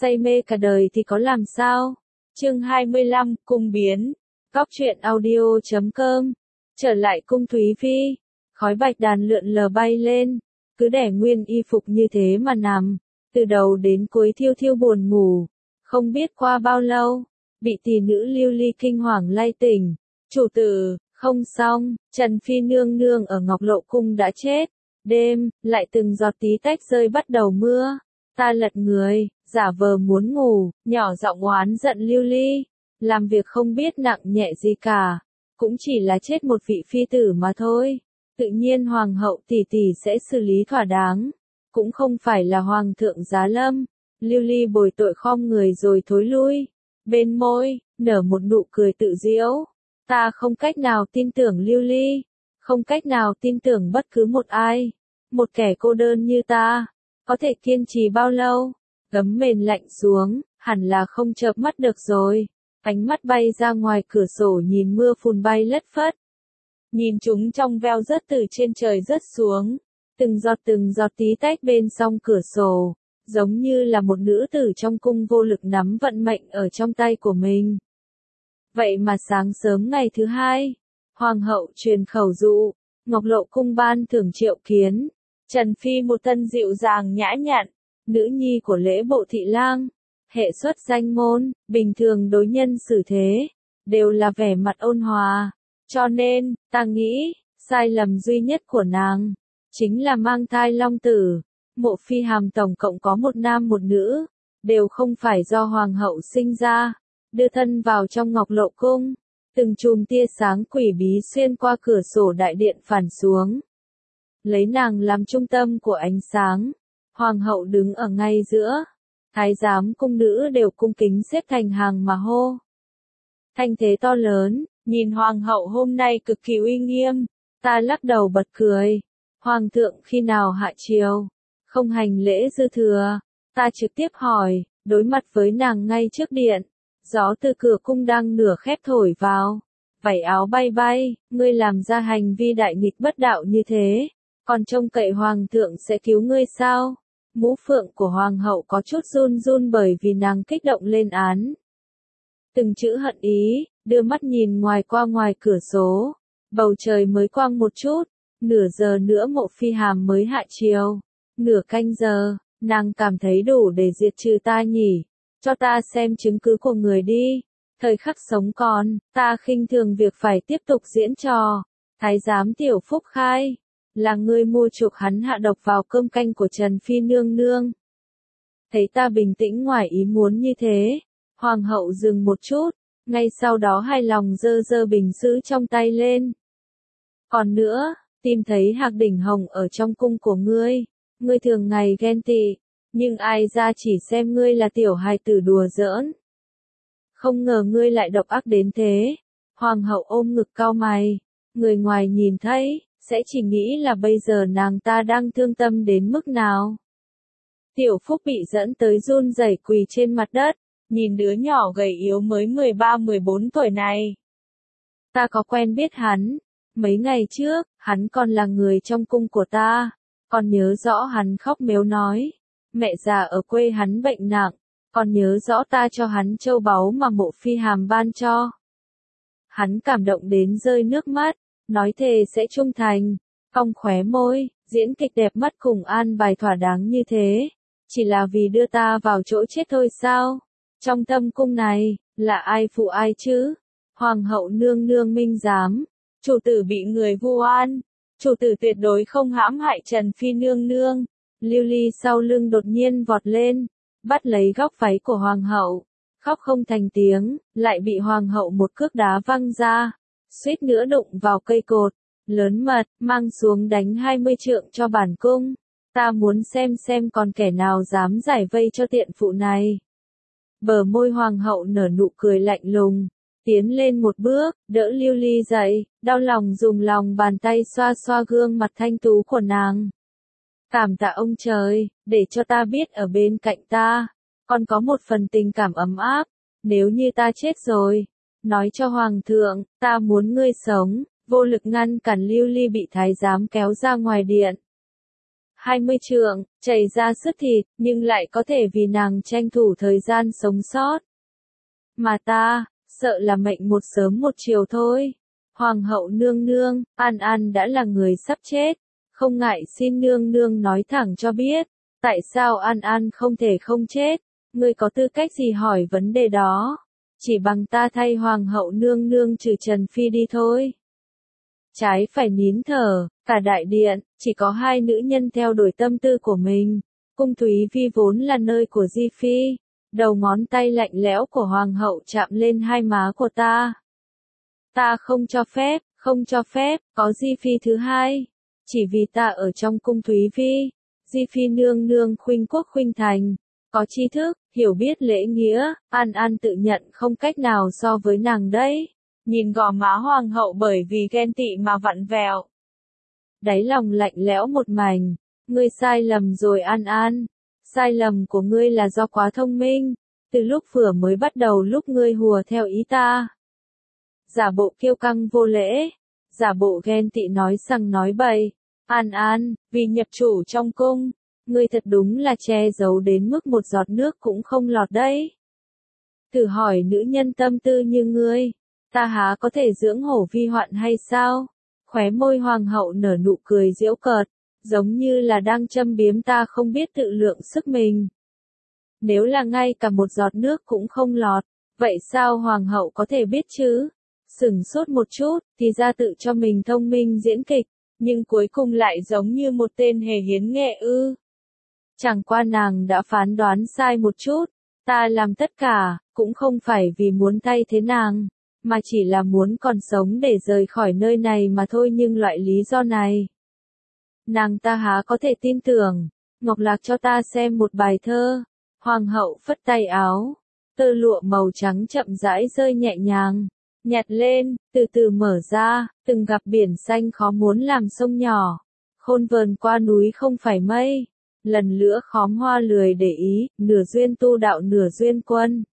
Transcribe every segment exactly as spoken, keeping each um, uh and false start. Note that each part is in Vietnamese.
say mê cả đời thì có làm sao? Chương hai mươi lăm, cung biến. Góc truyện audio chấm com. Trở lại cung Thúy Phi, khói bạch đàn lượn lờ bay lên, cứ để nguyên y phục như thế mà nằm, từ đầu đến cuối thiêu thiêu buồn ngủ. Không biết qua bao lâu, bị tỷ nữ Lưu Ly kinh hoàng lay tỉnh. Chủ tử, không xong, Trần Phi nương nương ở Ngọc Lộ cung đã chết. Đêm, lại từng giọt tí tách rơi bắt đầu mưa. Ta lật người, giả vờ muốn ngủ, nhỏ giọng oán giận Lưu Ly. Làm việc không biết nặng nhẹ gì cả, cũng chỉ là chết một vị phi tử mà thôi. Tự nhiên hoàng hậu tỷ tỷ sẽ xử lý thỏa đáng, cũng không phải là hoàng thượng giá lâm. Lưu Ly bồi tội khom người rồi thối lui, bên môi nở một nụ cười tự giễu. Ta không cách nào tin tưởng Lưu Ly, không cách nào tin tưởng bất cứ một ai. Một kẻ cô đơn như ta, có thể kiên trì bao lâu? Gấm mền lạnh xuống, hẳn là không chợp mắt được rồi. Ánh mắt bay ra ngoài cửa sổ nhìn mưa phùn bay lất phất. Nhìn chúng trong veo rớt từ trên trời rớt xuống, từng giọt từng giọt tí tách bên song cửa sổ, giống như là một nữ tử trong cung vô lực nắm vận mệnh ở trong tay của mình. Vậy mà sáng sớm ngày thứ hai, hoàng hậu truyền khẩu dụ, Ngọc Lộ cung ban thưởng triệu kiến. Trần Phi một thân dịu dàng nhã nhặn, nữ nhi của lễ bộ thị lang, hệ xuất danh môn, bình thường đối nhân xử thế, đều là vẻ mặt ôn hòa. Cho nên, ta nghĩ, sai lầm duy nhất của nàng, chính là mang thai long tử. Mộ Phi Hàm tổng cộng có một nam một nữ, đều không phải do hoàng hậu sinh ra. Đưa thân vào trong Ngọc Lộ cung, từng chùm tia sáng quỷ bí xuyên qua cửa sổ đại điện phản xuống. Lấy nàng làm trung tâm của ánh sáng, hoàng hậu đứng ở ngay giữa, thái giám cung nữ đều cung kính xếp thành hàng mà hô. Thanh thế to lớn, nhìn hoàng hậu hôm nay cực kỳ uy nghiêm, ta lắc đầu bật cười. Hoàng thượng khi nào hạ triều, không hành lễ dư thừa, ta trực tiếp hỏi, đối mặt với nàng ngay trước điện. Gió từ cửa cung đang nửa khép thổi vào, vảy áo bay bay, ngươi làm ra hành vi đại nghịch bất đạo như thế, còn trông cậy hoàng thượng sẽ cứu ngươi sao? Mũ phượng của hoàng hậu có chút run run bởi vì nàng kích động lên án. Từng chữ hận ý, đưa mắt nhìn ngoài qua ngoài cửa sổ, bầu trời mới quang một chút, nửa giờ nữa Mộ Phi Hàm mới hạ triều, nửa canh giờ, nàng cảm thấy đủ để diệt trừ ta nhỉ? Cho ta xem chứng cứ của người đi. Thời khắc sống còn, ta khinh thường việc phải tiếp tục diễn trò. Thái giám Tiểu Phúc khai, là ngươi mua chuộc hắn hạ độc vào cơm canh của Trần Phi nương nương. Thấy ta bình tĩnh ngoài ý muốn như thế, hoàng hậu dừng một chút, ngay sau đó hài lòng giơ giơ bình sứ trong tay lên. Còn nữa, tìm thấy hạc đỉnh hồng ở trong cung của ngươi, ngươi thường ngày ghen tị. Nhưng ai ra chỉ xem ngươi là tiểu hài tử đùa giỡn. Không ngờ ngươi lại độc ác đến thế. Hoàng hậu ôm ngực cau mày. Người ngoài nhìn thấy, sẽ chỉ nghĩ là bây giờ nàng ta đang thương tâm đến mức nào. Tiểu Phúc bị dẫn tới run rẩy quỳ trên mặt đất, nhìn đứa nhỏ gầy yếu mới mười ba mười bốn tuổi này. Ta có quen biết hắn. Mấy ngày trước, hắn còn là người trong cung của ta. Còn nhớ rõ hắn khóc mếu nói. Mẹ già ở quê hắn bệnh nặng, còn nhớ rõ ta cho hắn châu báu mà Mộ Phi Hàm ban cho. Hắn cảm động đến rơi nước mắt, nói thề sẽ trung thành, cong khóe môi, diễn kịch đẹp mắt cùng an bài thỏa đáng như thế, chỉ là vì đưa ta vào chỗ chết thôi sao? Trong thâm cung này, là ai phụ ai chứ? Hoàng hậu nương nương minh giám, chủ tử bị người vu oan, chủ tử tuyệt đối không hãm hại Trần Phi nương nương. Lưu Ly sau lưng đột nhiên vọt lên, bắt lấy góc váy của hoàng hậu, khóc không thành tiếng, lại bị hoàng hậu một cước đá văng ra, suýt nữa đụng vào cây cột, lớn mật, mang xuống đánh hai mươi trượng cho bản cung. Ta muốn xem xem còn kẻ nào dám giải vây cho tiện phụ này. Bờ môi hoàng hậu nở nụ cười lạnh lùng, tiến lên một bước, đỡ Lưu Ly dậy, đau lòng dùng lòng bàn tay xoa xoa gương mặt thanh tú của nàng. Cảm tạ ông trời, để cho ta biết ở bên cạnh ta, còn có một phần tình cảm ấm áp, nếu như ta chết rồi, nói cho hoàng thượng, ta muốn ngươi sống, vô lực ngăn cản Lưu Ly bị thái giám kéo ra ngoài điện. hai mươi trượng, chảy ra sứt thịt, nhưng lại có thể vì nàng tranh thủ thời gian sống sót. Mà ta, sợ là mệnh một sớm một chiều thôi. Hoàng hậu nương nương, An An đã là người sắp chết, không ngại xin nương nương nói thẳng cho biết, tại sao An An không thể không chết, ngươi có tư cách gì hỏi vấn đề đó, chỉ bằng ta thay hoàng hậu nương nương trừ Trần Phi đi thôi. Trái phải nín thở, cả đại điện, chỉ có hai nữ nhân theo đuổi tâm tư của mình, cung Thúy Vi vốn là nơi của Di Phi, đầu ngón tay lạnh lẽo của hoàng hậu chạm lên hai má của ta. Ta không cho phép, không cho phép, có Di Phi thứ hai. Chỉ vì ta ở trong cung Thúy Vi, Di Phi nương nương khuynh quốc khuynh thành, có tri thức, hiểu biết lễ nghĩa, An An tự nhận không cách nào so với nàng đấy. Nhìn gò má hoàng hậu bởi vì ghen tị mà vặn vẹo. Đáy lòng lạnh lẽo một mảnh, ngươi sai lầm rồi An An. Sai lầm của ngươi là do quá thông minh, từ lúc vừa mới bắt đầu lúc ngươi hùa theo ý ta. Giả bộ kiêu căng vô lễ, giả bộ ghen tị nói sằng nói bậy. An An, vì nhập chủ trong cung, ngươi thật đúng là che giấu đến mức một giọt nước cũng không lọt đấy. Thử hỏi nữ nhân tâm tư như ngươi, ta há có thể dưỡng hổ vi hoạn hay sao? Khóe môi hoàng hậu nở nụ cười giễu cợt, giống như là đang châm biếm ta không biết tự lượng sức mình. Nếu là ngay cả một giọt nước cũng không lọt, vậy sao hoàng hậu có thể biết chứ? Sửng sốt một chút, thì ra tự cho mình thông minh diễn kịch, nhưng cuối cùng lại giống như một tên hề hiến nghệ ư. Chẳng qua nàng đã phán đoán sai một chút, ta làm tất cả, cũng không phải vì muốn thay thế nàng, mà chỉ là muốn còn sống để rời khỏi nơi này mà thôi, nhưng loại lý do này. Nàng ta há có thể tin tưởng. Ngọc Lạc cho ta xem một bài thơ. Hoàng hậu phất tay áo, tơ lụa màu trắng chậm rãi rơi nhẹ nhàng, nhặt lên, từ từ mở ra, từng gặp biển xanh khó muốn làm sông nhỏ, khôn vờn qua núi không phải mây, lần nữa khóm hoa lười để ý, nửa duyên tu đạo nửa duyên quân.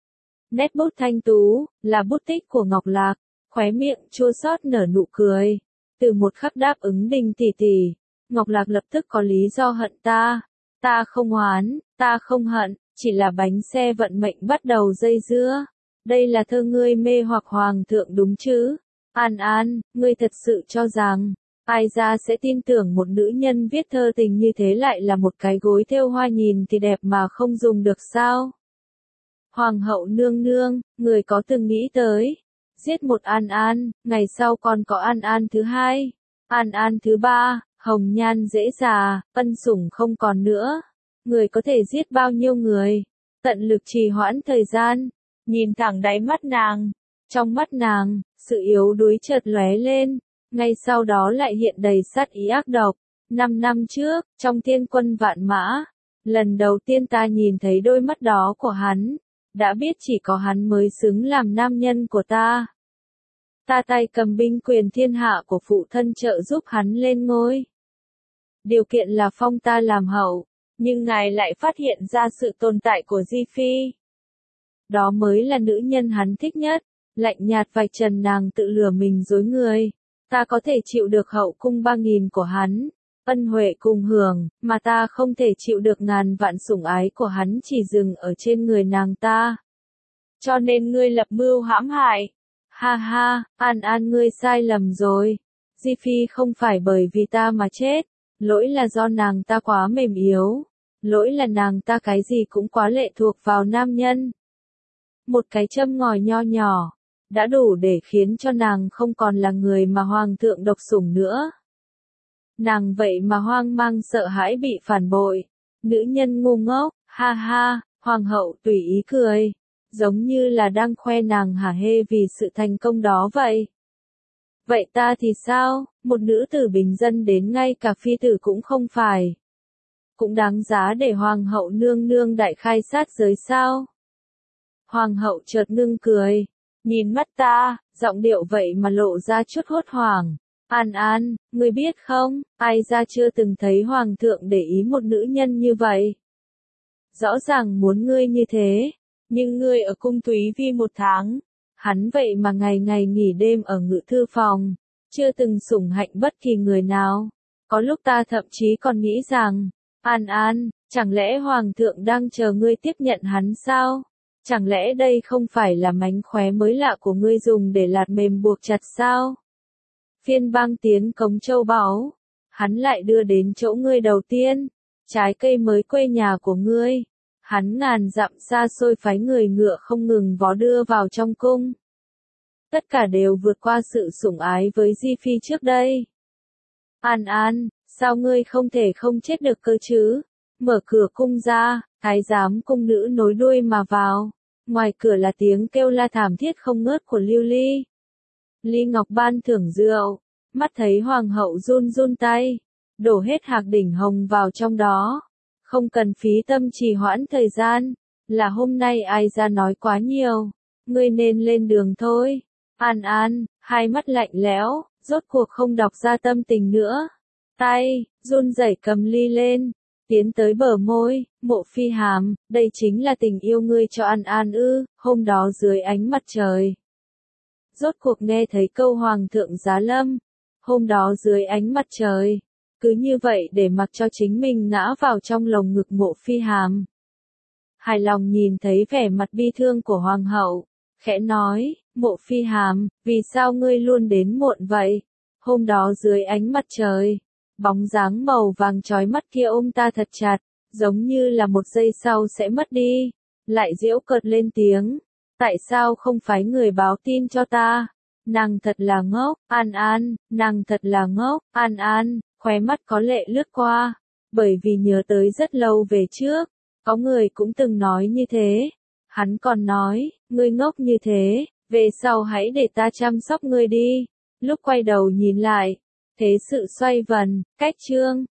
Nét bút thanh tú, là bút tích của Ngọc Lạc, khóe miệng chua xót nở nụ cười, từ một khắc đáp ứng Đình tỷ tỷ, Ngọc Lạc lập tức có lý do hận ta, ta không oán, ta không hận, chỉ là bánh xe vận mệnh bắt đầu dây dưa. Đây là thơ ngươi mê hoặc hoàng thượng đúng chứ? An An, ngươi thật sự cho rằng, ai ra sẽ tin tưởng một nữ nhân viết thơ tình như thế lại là một cái gối thêu hoa nhìn thì đẹp mà không dùng được sao? Hoàng hậu nương nương, người có từng nghĩ tới, giết một An An, ngày sau còn có An An thứ hai, An An thứ ba, hồng nhan dễ già, ân sủng không còn nữa. Người có thể giết bao nhiêu người, tận lực trì hoãn thời gian, nhìn thẳng đáy mắt nàng, trong mắt nàng, sự yếu đuối chợt lóe lên, ngay sau đó lại hiện đầy sát ý ác độc. Năm năm trước, trong thiên quân vạn mã, lần đầu tiên ta nhìn thấy đôi mắt đó của hắn, đã biết chỉ có hắn mới xứng làm nam nhân của ta. Ta tay cầm binh quyền thiên hạ của phụ thân trợ giúp hắn lên ngôi. Điều kiện là phong ta làm hậu, nhưng ngài lại phát hiện ra sự tồn tại của Di Phi. Đó mới là nữ nhân hắn thích nhất, lạnh nhạt vạch trần nàng tự lừa mình dối người. Ta có thể chịu được hậu cung ba nghìn của hắn, ân huệ cùng hưởng, mà ta không thể chịu được ngàn vạn sủng ái của hắn chỉ dừng ở trên người nàng ta. Cho nên ngươi lập mưu hãm hại. Ha ha, An An ngươi sai lầm rồi. Di Phi không phải bởi vì ta mà chết, lỗi là do nàng ta quá mềm yếu. Lỗi là nàng ta cái gì cũng quá lệ thuộc vào nam nhân. Một cái châm ngòi nho nhỏ, đã đủ để khiến cho nàng không còn là người mà hoàng thượng độc sủng nữa. Nàng vậy mà hoang mang sợ hãi bị phản bội. Nữ nhân ngu ngốc, ha ha, hoàng hậu tùy ý cười, giống như là đang khoe nàng hả hê vì sự thành công đó vậy. Vậy ta thì sao, một nữ tử bình dân đến ngay cả phi tử cũng không phải. Cũng đáng giá để hoàng hậu nương nương đại khai sát giới sao? Hoàng hậu chợt ngưng cười, nhìn mắt ta, giọng điệu vậy mà lộ ra chút hốt hoảng. An An, ngươi biết không, ai ra chưa từng thấy hoàng thượng để ý một nữ nhân như vậy. Rõ ràng muốn ngươi như thế, nhưng ngươi ở cung Thúy Vi một tháng, hắn vậy mà ngày ngày nghỉ đêm ở ngự thư phòng, chưa từng sủng hạnh bất kỳ người nào. Có lúc ta thậm chí còn nghĩ rằng, An An, chẳng lẽ Hoàng thượng đang chờ ngươi tiếp nhận hắn sao? Chẳng lẽ đây không phải là mánh khóe mới lạ của ngươi dùng để lạt mềm buộc chặt sao? Phiên bang tiến cống châu báu, hắn lại đưa đến chỗ ngươi đầu tiên, trái cây mới quê nhà của ngươi. Hắn ngàn dặm xa xôi phái người ngựa không ngừng vó đưa vào trong cung. Tất cả đều vượt qua sự sủng ái với Di Phi trước đây. An An, sao ngươi không thể không chết được cơ chứ? Mở cửa cung ra, thái giám cung nữ nối đuôi mà vào. Ngoài cửa là tiếng kêu la thảm thiết không ngớt của Lưu Ly. Ly Ngọc ban thưởng rượu, mắt thấy hoàng hậu run run tay, đổ hết hạc đỉnh hồng vào trong đó. Không cần phí tâm trì hoãn thời gian, là hôm nay ai ra nói quá nhiều, ngươi nên lên đường thôi. An An, hai mắt lạnh lẽo, rốt cuộc không đọc ra tâm tình nữa. Tay, run rẩy cầm ly lên, tiến tới bờ môi, Mộ Phi Hàm, đây chính là tình yêu ngươi cho An An ư, hôm đó dưới ánh mặt trời. Rốt cuộc nghe thấy câu Hoàng thượng giá lâm, hôm đó dưới ánh mặt trời, cứ như vậy để mặc cho chính mình ngã vào trong lồng ngực Mộ Phi Hàm. Hài lòng nhìn thấy vẻ mặt bi thương của Hoàng hậu, khẽ nói, Mộ Phi Hàm, vì sao ngươi luôn đến muộn vậy? Hôm đó dưới ánh mặt trời, bóng dáng màu vàng chói mắt kia ôm ta thật chặt, giống như là một giây sau sẽ mất đi. Lại giễu cợt lên tiếng, tại sao không phái người báo tin cho ta? Nàng thật là ngốc, An An, nàng thật là ngốc, An An, khóe mắt có lệ lướt qua, bởi vì nhớ tới rất lâu về trước, có người cũng từng nói như thế. Hắn còn nói, ngươi ngốc như thế, về sau hãy để ta chăm sóc ngươi đi. Lúc quay đầu nhìn lại, thế sự xoay vần, cách chương.